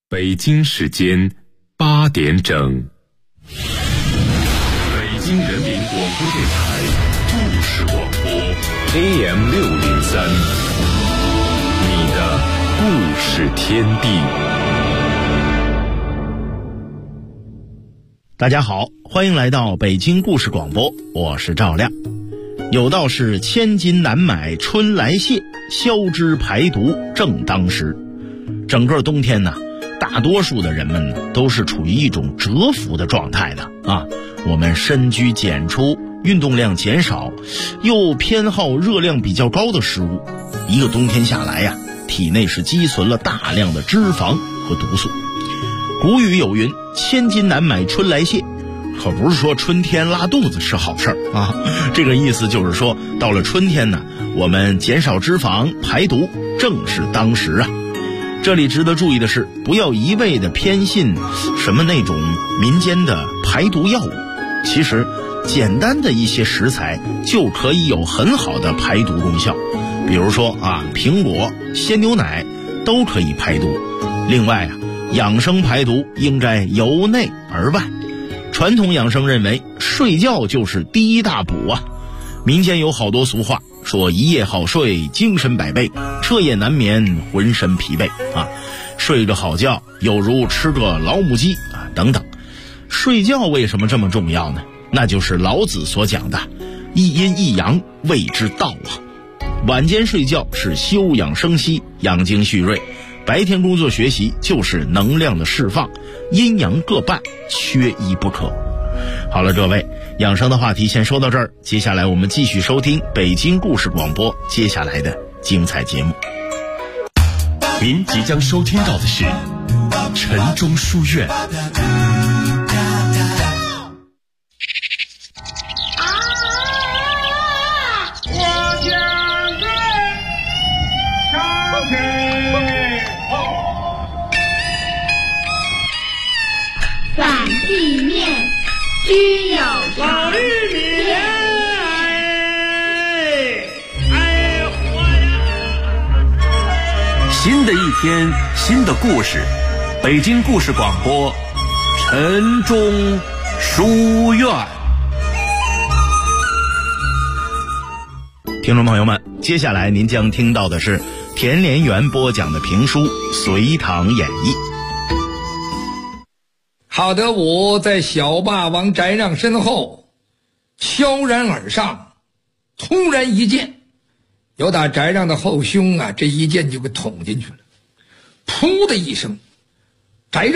北京时间8点整，北京人民广播电台故事广播 AM603，你的故事天地。 大家好，欢迎来到北京故事广播，我是赵亮。有道是千金难买春来谢，消脂排毒正当时。整个冬天呢，大多数的人们呢都是处于一种蛰伏的状态的啊。我们深居简出，运动量减少，又偏好热量比较高的食物，一个冬天下来呀，体内是积存了大量的脂肪和毒素。古语有云，千金难买春来谢，可不是说春天拉肚子是好事啊。这个意思就是说，到了春天呢，我们减少脂肪排毒正是当时啊。这里值得注意的是，不要一味的偏信什么那种民间的排毒药物，其实简单的一些食材就可以有很好的排毒功效。比如说苹果、鲜牛奶都可以排毒。另外养生排毒应该由内而外。传统养生认为，睡觉就是第一大补啊。民间有好多俗话，说一夜好睡精神百倍，彻夜难眠浑身疲惫啊。睡个好觉有如吃个老母鸡啊等等。睡觉为什么这么重要呢？那就是老子所讲的一阴一阳谓之道啊。晚间睡觉是休养生息，养精蓄锐，白天工作学习就是能量的释放，阴阳各半，缺一不可。好了，各位，养生的话题先说到这儿，接下来我们继续收听北京故事广播接下来的精彩节目。 您即将收听到的是晨钟书院。 反地面须有常新的一天，新的故事，北京故事广播晨钟书院。 听众朋友们，接下来您将听到的是田连元播讲的评书《隋唐演义》。 郝德武在小霸王翟让身后悄然而上，突然一剑，有打翟让的后胸这一剑就给捅进去了。噗的一声，翟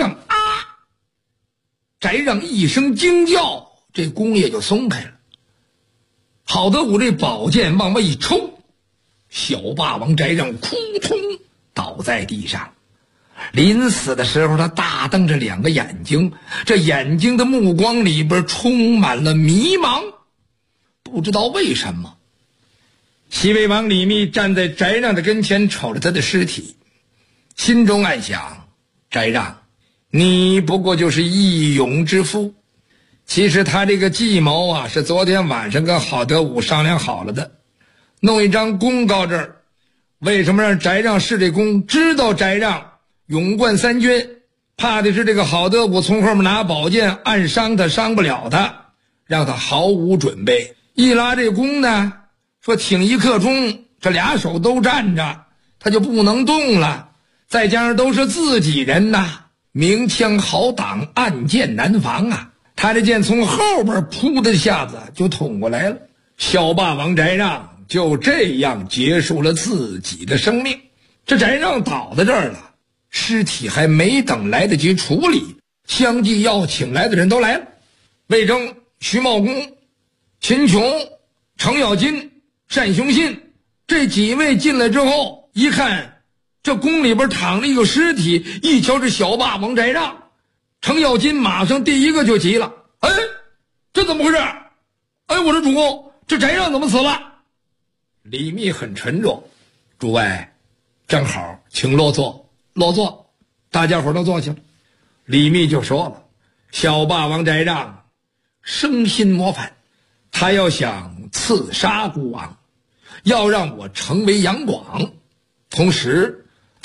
让一声惊叫，这弓也就松开了。郝德武这宝剑往外一抽，小霸王翟让扑通倒在地上。临死的时候，他大瞪着两个眼睛，这眼睛的目光里边充满了迷茫。不知道为什么，西魏王李密站在翟让的跟前，瞅着他的尸体，心中暗想：翟让，你不过就是义勇之夫。其实他这个计谋是昨天晚上跟郝德武商量好了的，弄一张弓到这儿。为什么让翟让试这弓？知道翟让勇冠三军，怕的是这个郝德武从后面拿宝剑暗伤他，伤不了他，让他毫无准备。一拉这弓呢，说挺一刻钟，这俩手都站着，他就不能动了。再加上都是自己人明枪好挡，暗箭难防啊。他这剑从后边扑的下子就捅过来了，小霸王翟让就这样结束了自己的生命。这翟让倒在这儿了，尸体还没等来得及处理，相继要请来的人都来了。魏征、徐茂公、秦琼、程咬金、单雄信这几位进来之后，一看这宫里边躺着一个尸体，一瞧是小霸王翟让，程咬金马上第一个就急了：这怎么回事？我说主公，这翟让怎么死了？李密很沉重：诸位正好，请落座。落座，大家伙都坐下了。李密就说了：小霸王翟让生心模范，他要想刺杀孤王，要让我成为杨广，同时他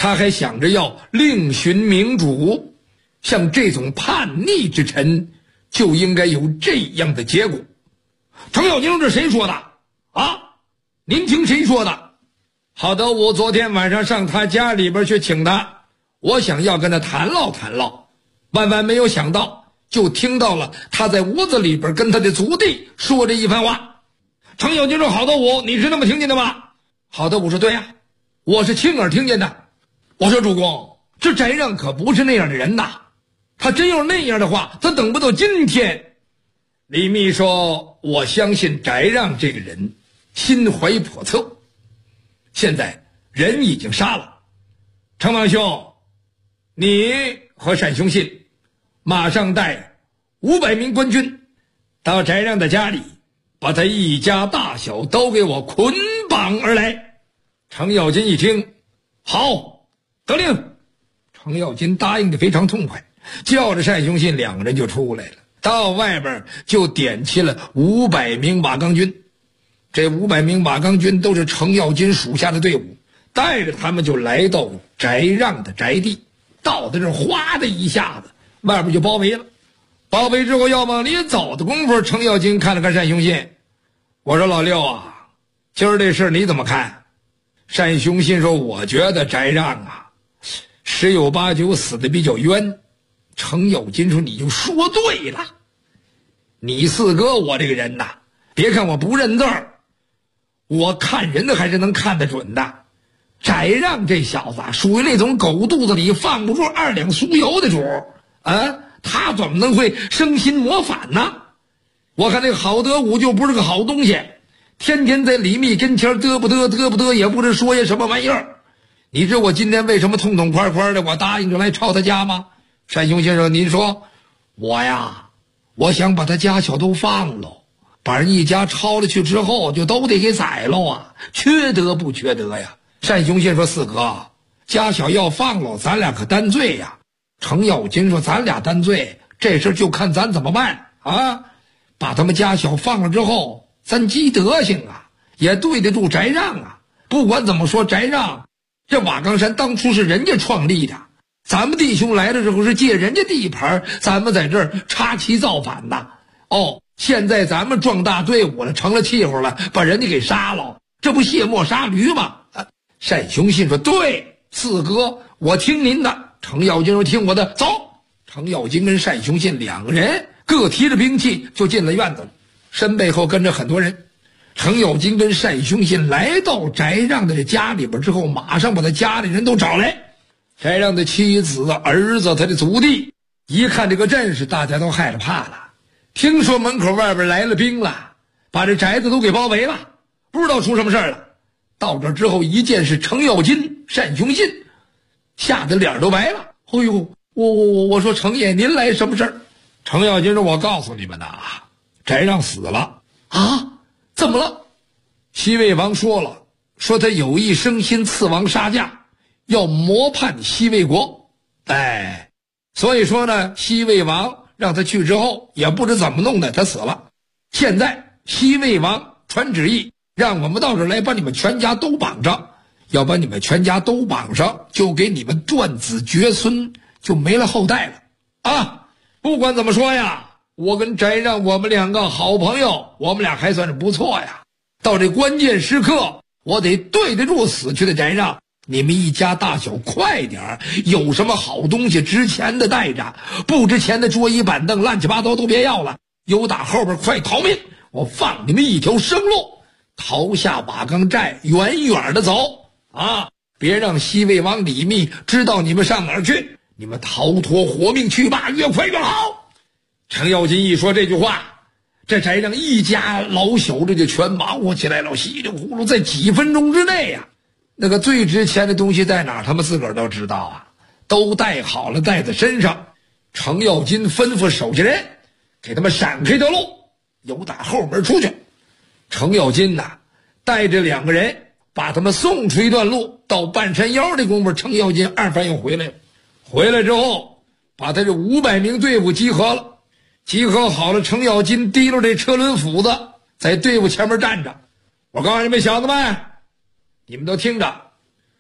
他还想着要另寻明主，像这种叛逆之臣就应该有这样的结果。程咬金说：“这谁说的啊？您听谁说的？”郝德武昨天晚上上他家里边去请他，我想要跟他谈唠谈唠，万万没有想到，就听到了他在屋子里边跟他的族弟说这一番话。程咬金说：“郝德武，你是那么听见的吗？”郝德武说：“对呀，我是亲耳听见的。”我说：“主公，这翟让可不是那样的人呐，他真要是那样的话，他等不到今天。”李密说：“我相信翟让这个人心怀叵测，现在人已经杀了。程王兄，你和单雄信马上带500名官军到翟让的家里，把他一家大小都给我捆绑而来。”程咬金一听，好，得令。程咬金答应的非常痛快，叫着单雄信两个人就出来了，到外边就点齐了500名瓦岗军。这500名瓦岗军都是程咬金属下的队伍，带着他们就来到翟让的宅地。到的这哗的一下子，外边就包围了。包围之后要往里走的功夫，程咬金看了看单雄信，我说：“老六啊，今儿这事你怎么看？”单雄信说：“我觉得翟让啊，十有八九死的比较冤。”程咬金说：“你就说对了，你四哥我这个人呐，别看我不认字儿，我看人的还是能看得准的。翟让这小子属于那种狗肚子里放不住2两酥油的主啊，他怎么能会生心谋反呢？我看那个郝德武就不是个好东西，天天在李密跟前嘚不嘚，也不知说些什么玩意儿。你知道我今天为什么痛痛快快的我答应着来抄他家吗？”单雄先生，您说我呀，我想把他家小都放了，把人一家抄了去之后就都得给宰了啊，缺德不缺德呀？单雄信说：“四哥，家小要放了，咱俩可担罪呀。”程咬金说：“咱俩担罪，这事就看咱怎么办啊！把他们家小放了之后，咱积德行啊，也对得住翟让啊。不管怎么说，翟让这瓦岗山当初是人家创立的，咱们弟兄来的时候是借人家地盘，咱们在这儿插旗造反的。哦，现在咱们壮大队伍了，成了气候了，把人家给杀了，这不卸磨杀驴吗？”单雄信说：“对，四哥，我听您的。”程咬金说：“听我的，走。”程咬金跟单雄信两个人各提着兵器就进了院子了，身背后跟着很多人。程咬金跟单雄信来到翟让的家里边之后，马上把他家里人都找来。翟让的妻子、儿子、他的族弟一看这个阵势，大家都害了怕了。听说门口外边来了兵了，把这宅子都给包围了，不知道出什么事了。到这之后一见是程咬金、单雄信，吓得脸都白了。“哎呦，我说程爷，您来什么事儿？”程咬金说：“我告诉你们呐，翟让死了。”“啊，怎么了？”西魏王说了，说他有意生心刺王杀驾，要谋叛西魏国。所以说呢，西魏王让他去之后，也不知怎么弄的，他死了。现在西魏王传旨意，让我们到这儿来把你们全家都绑上，要把你们全家都绑上，就给你们断子绝孙，就没了后代了啊！不管怎么说呀，我跟翟让我们两个好朋友，我们俩还算是不错呀。到这关键时刻，我得对得住死去的翟让。你们一家大小快点，有什么好东西值钱的带着，不值钱的桌椅板凳乱七八糟都别要了，有打后边快逃命，我放你们一条生路，逃下瓦岗寨，远远的走啊！别让西魏王李密知道你们上哪儿去，你们逃脱活命去吧，越快越好。程咬金一说这句话，这翟让一家老小这就全忙活起来了，稀里糊涂在几分钟之内呀，那个最值钱的东西在哪儿，他们自个儿都知道啊，都带好了，带在身上。程咬金吩咐手下人给他们闪开条路，由打后门出去。程咬金呐，带着两个人把他们送出一段路，到半山腰的功夫，程咬金二番又回来了。回来之后，把他这500名队伍集合了，集合好了，程咬金提溜这车轮斧子，在队伍前面站着。我告诉你们小子们，你们都听着，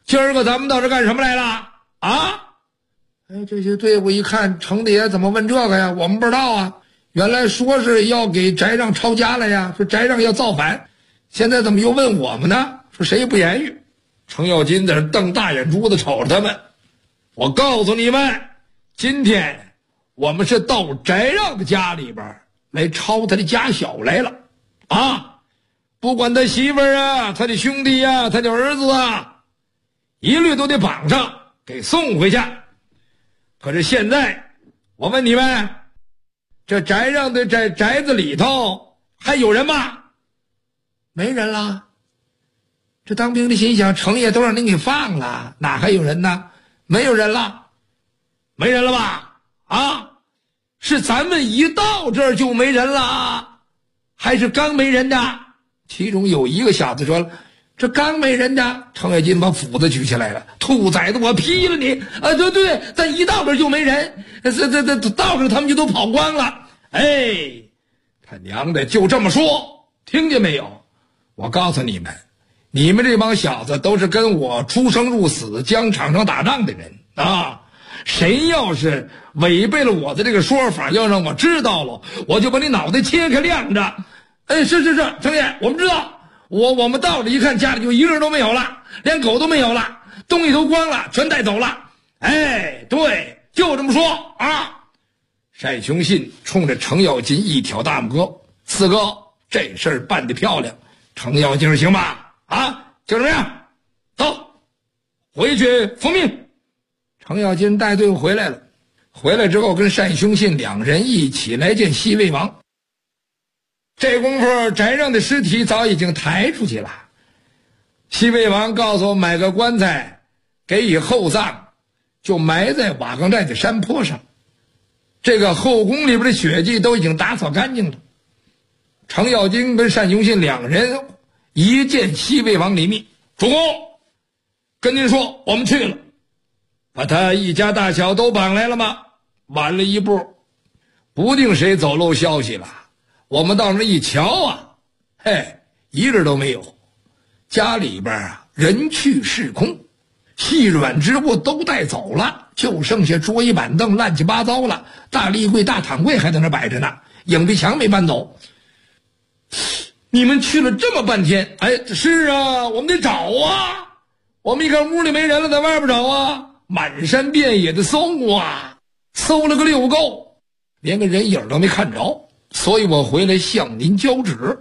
今儿个咱们到这干什么来了啊？这些队伍一看，程大爷怎么问这个呀？我们不知道啊。原来说是要给翟让抄家了呀，说翟让要造反，现在怎么又问我们呢？说谁也不言语。程咬金在这瞪大眼珠子瞅着他们。我告诉你们，今天我们是到翟让的家里边来抄他的家小来了啊！不管他媳妇儿啊，他的兄弟啊，他的儿子啊，一律都得绑上给送回去。可是现在我问你们，这翟让的宅子里头还有人吗？没人了。这当兵的心想，程爷都让您给放了，哪还有人呢？没有人了。没人了吧？啊，是咱们一到这儿就没人了，还是刚没人的？其中有一个小子说了，这刚没人的。程咬金把斧子举起来了，兔崽子，我劈了你！对，咱一到这儿就没人，这道上他们就都跑光了。他娘的，就这么说，听见没有？我告诉你们，你们这帮小子都是跟我出生入死疆场上打仗的人啊！谁要是违背了我的这个说法，要让我知道了，我就把你脑袋切开晾着。是，程爷，我们知道。我们到了一看，家里就一个人都没有了，连狗都没有了，东西都光了，全带走了。对，就这么说啊！单雄信冲着程咬金一挑大拇哥，四哥，这事儿办得漂亮，程咬金行吧？啊，就这么样，走，回去复命。程咬金带队伍回来了，回来之后跟单雄信两人一起来见西魏王。这功夫，翟让的尸体早已经抬出去了。西魏王告诉我，买个棺材给以厚葬，就埋在瓦岗寨的山坡上。这个后宫里边的血迹都已经打扫干净了。程咬金跟单雄信两人一见西魏王李密，主公，跟您说，我们去了，把他一家大小都绑来了吗？晚了一步，不定谁走漏消息了。我们到那一瞧啊，一人都没有。家里边啊，人去势空，细软之物都带走了，就剩下桌椅板凳乱七八糟了，大立柜大躺柜还在那摆着呢，影壁墙没搬走。你们去了这么半天，是啊，我们得找啊。我们一看屋里没人了，在外边找啊，满山遍野的搜啊，搜了个溜够，连个人影都没看着。所以我回来向您交旨，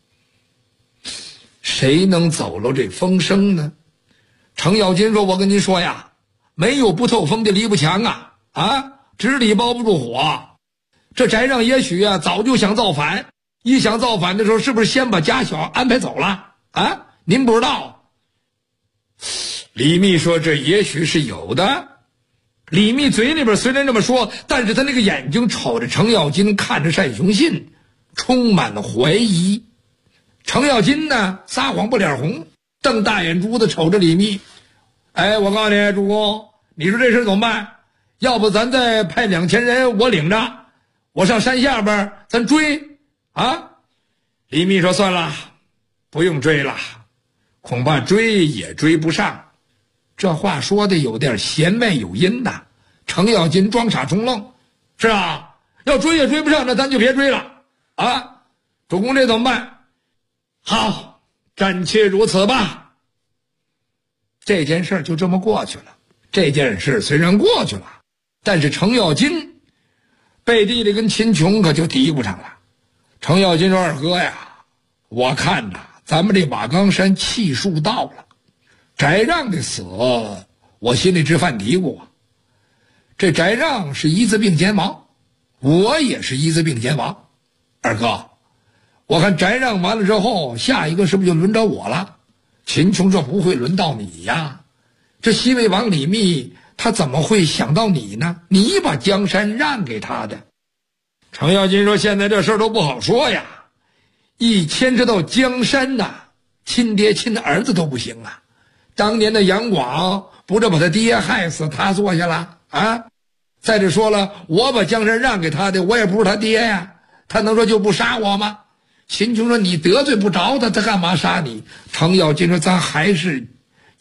谁能走漏这风声呢？程咬金说，我跟您说呀，没有不透风的篱笆墙啊，纸里包不住火。这翟让也许啊早就想造反，一想造反的时候，是不是先把家小安排走了啊？您不知道。李密说，这也许是有的。李密嘴里边虽然这么说，但是他那个眼睛瞅着程咬金，看着单雄信，充满了怀疑。程咬金呢，撒谎不脸红，瞪大眼珠子瞅着李密。我告诉你，主公，你说这事怎么办？要不咱再派2000人，我领着，我上山下边咱追啊？李密说，算了，不用追了，恐怕追也追不上。这话说的有点弦外有音呐。程咬金装傻充愣，是啊，要追也追不上，那咱就别追了啊！主公，这怎么办？好，暂且如此吧。这件事就这么过去了。这件事虽然过去了，但是程咬金背地里跟秦琼可就嘀咕上了。程咬金说，二哥呀，我看呐，咱们这瓦岗山气数到了，翟让的死，我心里直犯嘀咕啊。这翟让是一字并肩王，我也是一字并肩王。二哥，我看翟让完了之后，下一个是不是就轮着我了？秦琼说，不会轮到你呀。这西魏王李密他怎么会想到你呢？你把江山让给他的。程咬金说，现在这事儿都不好说呀，一牵扯到江山呐，亲爹亲儿子都不行啊。当年的杨广不是把他爹害死，他坐下了啊？再者说了，我把江山让给他的，我也不是他爹呀，他能说就不杀我吗？秦琼说，你得罪不着他，他干嘛杀你？程咬金说，咱还是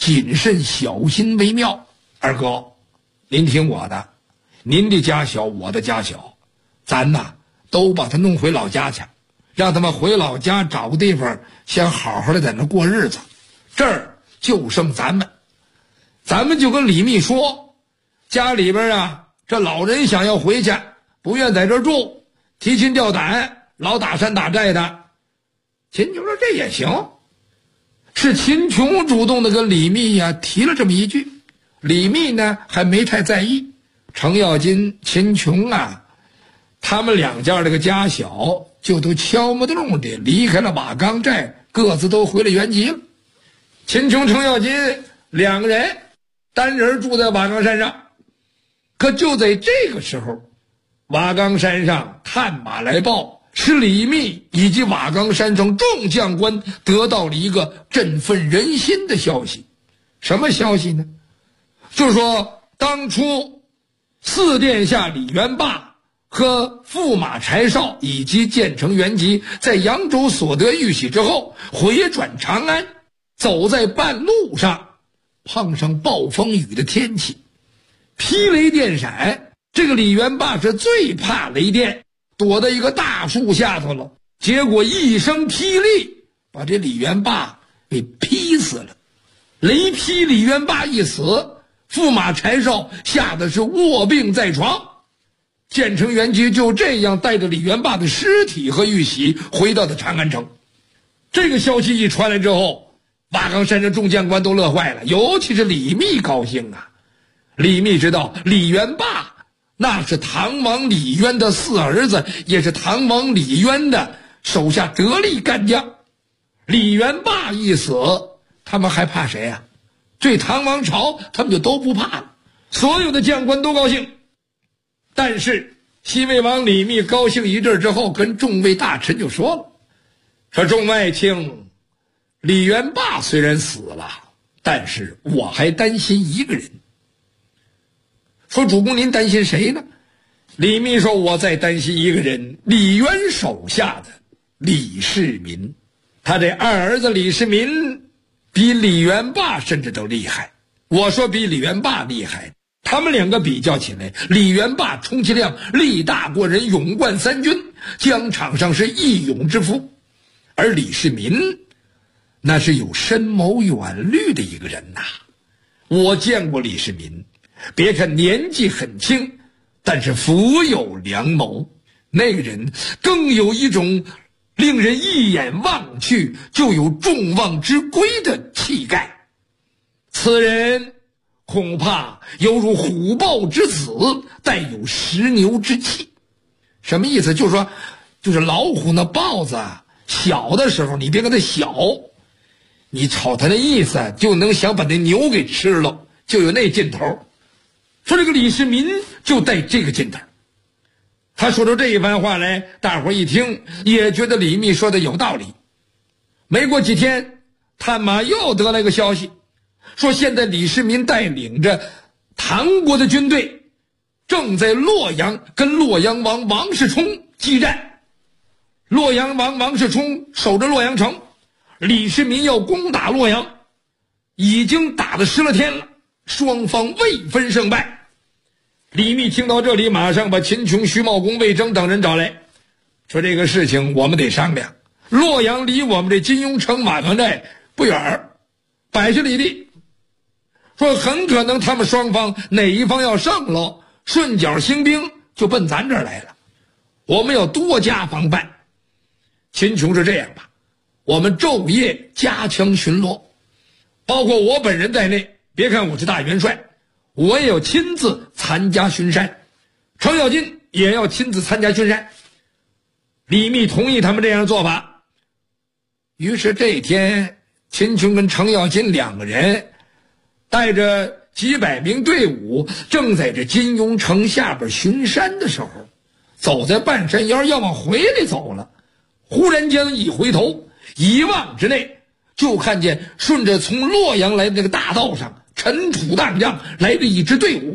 谨慎小心为妙。二哥，您听我的，您的家小，我的家小，咱呐都把他弄回老家去，让他们回老家找个地方先好好的在那过日子。这儿就剩咱们就跟李密说，家里边啊这老人想要回去，不愿在这儿住，提心吊胆，老打山打寨的。秦琼说这也行，是秦琼主动的跟李密呀提了这么一句，李密呢还没太在意。程咬金、秦琼啊，他们两家这个家小，就都悄没动的离开了瓦岗寨，各自都回了原籍了。秦琼、程咬金两个人单人住在瓦岗山上。可就在这个时候，瓦岗山上探马来报，使李密以及瓦岗山上众将官得到了一个振奋人心的消息。什么消息呢？就是说当初四殿下李元霸和驸马柴绍以及建成元吉在扬州所得玉玺之后，回转长安，走在半路上碰上暴风雨的天气，霹雷电闪。这个李元霸是最怕雷电，躲在一个大树下头了，结果一声霹雳把这李元霸给劈死了。雷劈李元霸一死，驸马柴绍吓得是卧病在床。建成元吉就这样带着李元霸的尸体和玉玺回到了长安城。这个消息一传来之后，瓦岗山的众将官都乐坏了，尤其是李密高兴啊。李密知道李元霸那是唐王李渊的四儿子，也是唐王李渊的手下得力干将。李元霸一死，他们还怕谁啊？对唐王朝他们就都不怕了，所有的将官都高兴。但是西魏王李密高兴一阵之后，跟众位大臣就说了，说众爱卿，李元霸虽然死了，但是我还担心一个人。说主公您担心谁呢？李密说我在担心一个人，李渊手下的李世民。他这二儿子李世民比李元霸甚至都厉害。我说比李元霸厉害，他们两个比较起来，李元霸充其量力大过人，勇冠三军，疆场上是义勇之夫。而李世民那是有深谋远虑的一个人呐。我见过李世民，别看年纪很轻，但是富有良谋。那个人更有一种令人一眼望去就有众望之归的气概。此人恐怕犹如虎豹之子，带有石牛之气。什么意思？就是说，就是老虎那豹子小的时候，你别跟它小，你瞅它那意思就能想把那牛给吃了，就有那劲头。说这个李世民就带这个劲头。他说出这一番话来，大伙一听也觉得李密说的有道理。没过几天，探马又得来个消息，说现在李世民带领着唐国的军队正在洛阳跟洛阳王王世充激战。洛阳王王世充守着洛阳城，李世民要攻打洛阳，已经打了10来天了，双方未分胜败。李密听到这里，马上把秦琼、徐茂公、魏征等人找来，说这个事情我们得商量。洛阳离我们这金庸城瓦岗寨不远，80里地，说很可能他们双方哪一方要胜了，顺脚兴兵就奔咱这儿来了，我们要多加防范。秦琼是这样吧，我们昼夜加强巡逻，包括我本人在内，别看我是大元帅，我也要亲自参加巡山，程咬金也要亲自参加巡山。李密同意他们这样做法。于是这一天，秦琼跟程咬金两个人带着几百名队伍，正在这金庸城下边巡山的时候，走在半山腰要往回来走了，忽然间一回头，一望之内就看见顺着从洛阳来的那个大道上尘土荡漾来了一支队伍。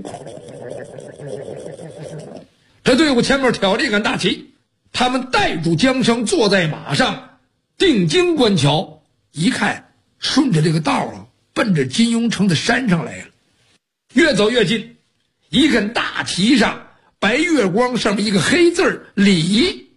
这队伍前面挑着一杆大旗，他们带住缰绳，坐在马上定睛观瞧，一看顺着这个道啊奔着金庸城的山上来了。越走越近，一看大旗上白月光，上面一个黑字儿李。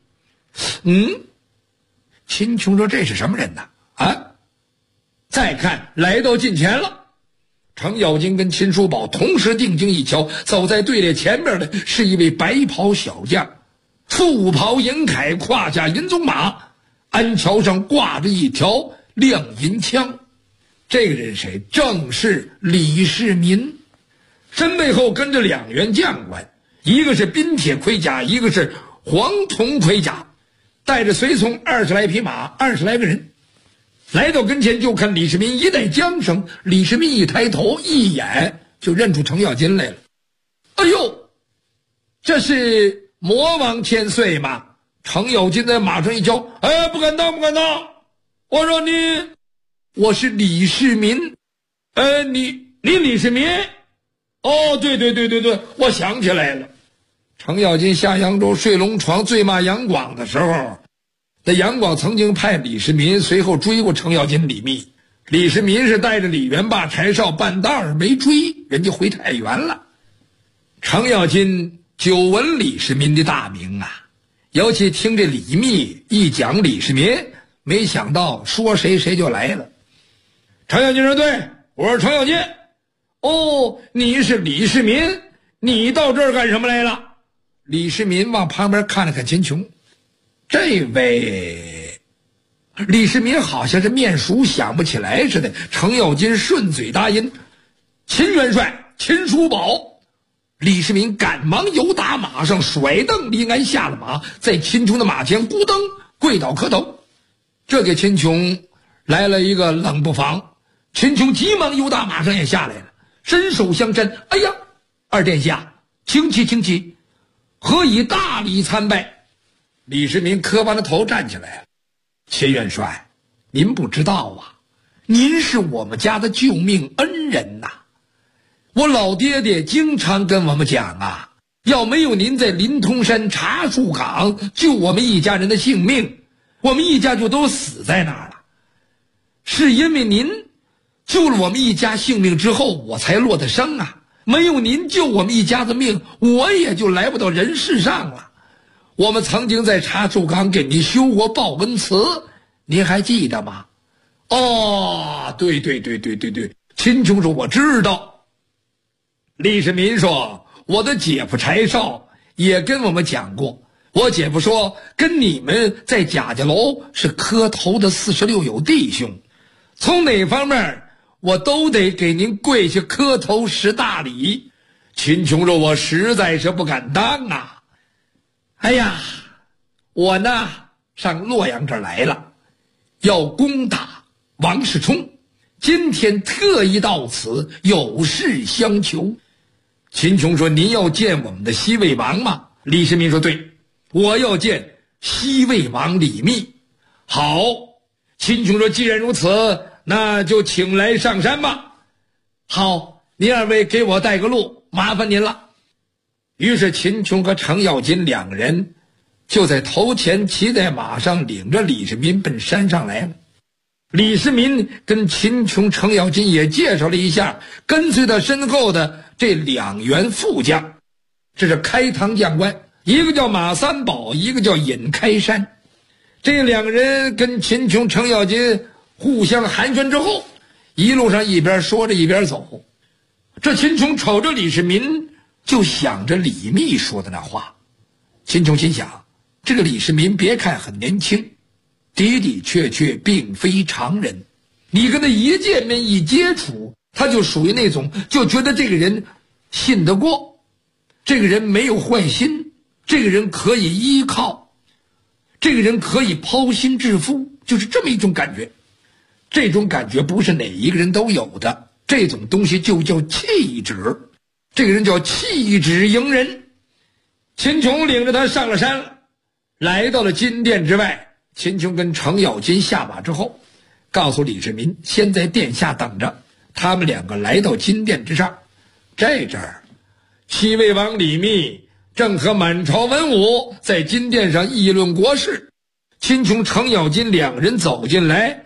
秦琼说这是什么人呢？再看来到近前了，程咬金跟秦叔宝同时定睛一瞧，走在队列前面的是一位白袍小将，素袍银铠，胯下银鬃马，鞍桥上挂着一条亮银枪。这个人谁？正是李世民。身背后跟着2员将官，一个是冰铁盔甲，一个是黄铜盔甲，带着随从20来匹马，20来个人。来到跟前就看李世民一带缰绳，李世民一抬头，一眼就认出程咬金来了。哎呦，这是魔王千岁吗？程咬金在马上一瞧，不敢当，不敢当。我说我是李世民。你李世民？哦，对，我想起来了。程咬金下扬州睡龙床醉骂杨广的时候，那杨广曾经派李世民随后追过程咬金李密，李世民是带着李元霸柴少半道儿没追，人家回太原了。程咬金久闻李世民的大名啊，尤其听这李密一讲李世民，没想到说谁就来了。程咬金说对，我是程咬金。哦，你是李世民，你到这儿干什么来了？李世民往旁边看了看秦琼，这位李世民好像是面熟想不起来似的。程咬金顺嘴答应，秦元帅，秦叔宝。李世民赶忙由打马上，甩蹬离鞍下了马，在秦琼的马前咕噔跪倒磕头，这给秦琼来了一个冷不防。秦琼急忙由打马上也下来了，伸手相搀，哎呀，二殿下，请起，何以大礼参拜？李世民磕完了头站起来了。秦元帅，您不知道啊，您是我们家的救命恩人呐。我老爹爹经常跟我们讲啊，要没有您在临潼山茶树岗救我们一家人的性命，我们一家就都死在那儿了。是因为您救了我们一家性命之后，我才落得生啊。没有您救我们一家的命，我也就来不到人世上了。我们曾经在茶树岗给您修过报恩祠，您还记得吗？哦，对，秦琼说我知道。李世民说我的姐夫柴少也跟我们讲过，我姐夫说跟你们在贾家楼是磕头的46友弟兄，从哪方面我都得给您跪下磕头10大礼。秦琼说我实在是不敢当啊。哎呀，我呢上洛阳这儿来了，要攻打王世充，今天特意到此，有事相求。秦琼说您要见我们的西魏王吗？李世民说对，我要见西魏王李密。好，秦琼说既然如此，那就请来上山吧。好，您二位给我带个路，麻烦您了。于是秦琼和程咬金2个人就在头前骑在马上，领着李世民奔山上来了。李世民跟秦琼、程咬金也介绍了一下跟随他身后的这2员副将，这是开堂将官，一个叫马三宝，一个叫尹开山。这2个人跟秦琼、程咬金互相寒暄之后，一路上一边说着一边走。这秦琼瞅着李世民，就想着李密说的那话。秦琼心想，这个李世民别看很年轻，的确并非常人。你跟他一见面一接触，他就属于那种就觉得这个人信得过，这个人没有坏心，这个人可以依靠，这个人可以抛心置腹，就是这么一种感觉。这种感觉不是哪一个人都有的，这种东西就叫气质，这个人叫气质迎人。秦琼领着他上了山了，来到了金殿之外。秦琼跟程咬金下马之后，告诉李世民先在殿下等着。他们2个来到金殿之上，这阵儿西魏王李密正和满朝文武在金殿上议论国事。秦琼、程咬金2人走进来，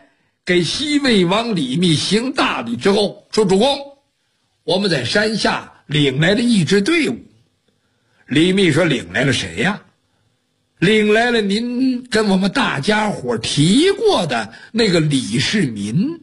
给西魏王李密行大礼之后，说主公，我们在山下领来了一支队伍。李密说，领来了谁呀？领来了您跟我们大家伙提过的那个李世民。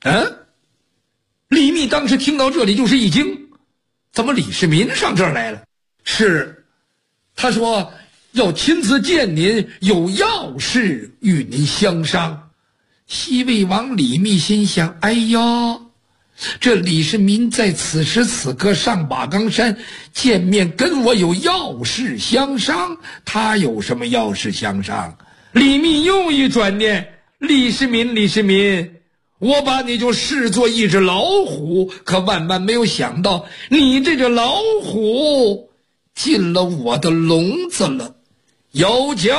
李密当时听到这里就是一惊，怎么李世民上这儿来了？是，他说要亲自见您，有要事与您相商。西魏王李密心想，哎呦，这李世民在此时此刻上瓦岗山见面，跟我有要事相商，他有什么要事相商？李密又一转念，李世民，我把你就视作一只老虎，可万万没有想到，你这只老虎进了我的笼子了。有请。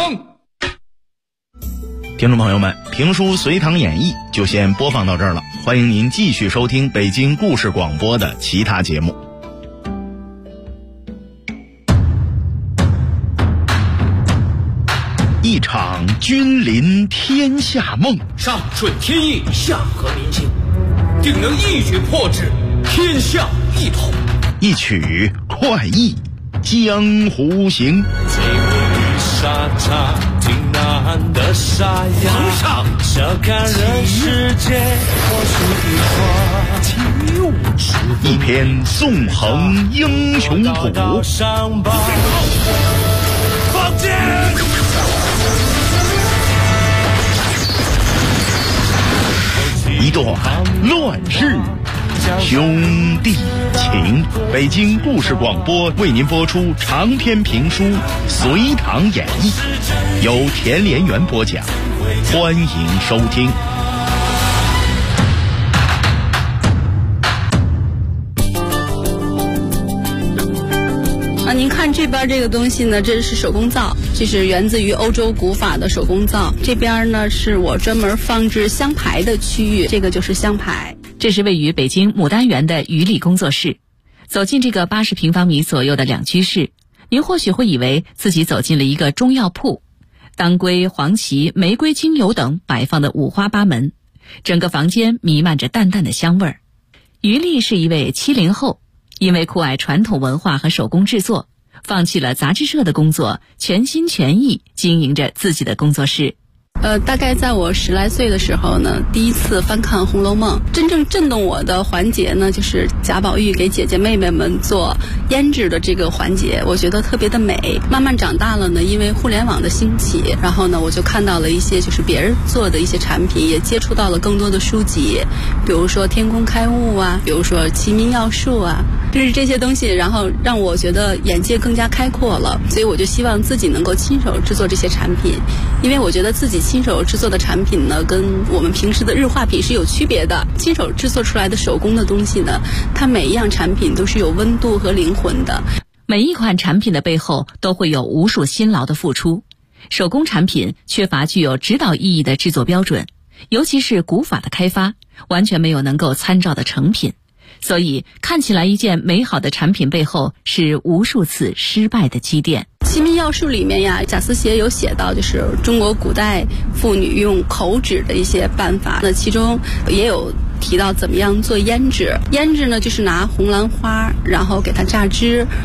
听众朋友们，评书《隋唐演义》就先播放到这儿了，欢迎您继续收听北京故事广播的其他节目。一场君临天下梦， 上顺天意，下合民心，定能一举破制，天下一统。 一曲快意江湖行。 沙场挺难的沙哑， 皇上小看人世间一篇纵横英雄谱， 放箭！ 一段乱世兄弟情。北京故事广播为您播出长篇评书《隋唐演义》，由田连元播讲，欢迎收听。 您看这边这个东西呢，这是手工皂，这是源自于欧洲古法的手工皂。这边呢是我专门放置香牌的区域，这个就是香牌。 这是位于北京牡丹园的于丽工作室。走进这个80平方米左右的两居室，您或许会以为自己走进了一个中药铺，当归、黄芪、玫瑰精油等摆放的五花八门，整个房间弥漫着淡淡的香味儿。于丽是一位70后，因为酷爱传统文化和手工制作，放弃了杂志社的工作，全心全意经营着自己的工作室。 大概在我10来岁的时候呢，第一次翻看《红楼梦》，真正震动我的环节呢，就是贾宝玉给姐姐妹妹们做胭脂的这个环节，我觉得特别的美。慢慢长大了呢，因为互联网的兴起，然后呢，我就看到了一些就是别人做的一些产品，也接触到了更多的书籍，比如说天工开物啊，比如说齐民要术啊，就是这些东西，然后让我觉得眼界更加开阔了，所以我就希望自己能够亲手制作这些产品，因为我觉得自己亲手制作的产品呢，跟我们平时的日化品是有区别的。亲手制作出来的手工的东西呢，它每一样产品都是有温度和灵魂的。 每一款产品的背后都会有无数辛劳的付出。手工产品缺乏具有指导意义的制作标准，尤其是古法的开发，完全没有能够参照的成品。所以看起来一件美好的产品背后是无数次失败的积淀。 齐民要术里面呀，贾思勰有写到就是中国古代妇女用口指的一些办法，那其中也有提到怎么样做胭脂。胭脂呢，就是拿红兰花，然后给它榨汁，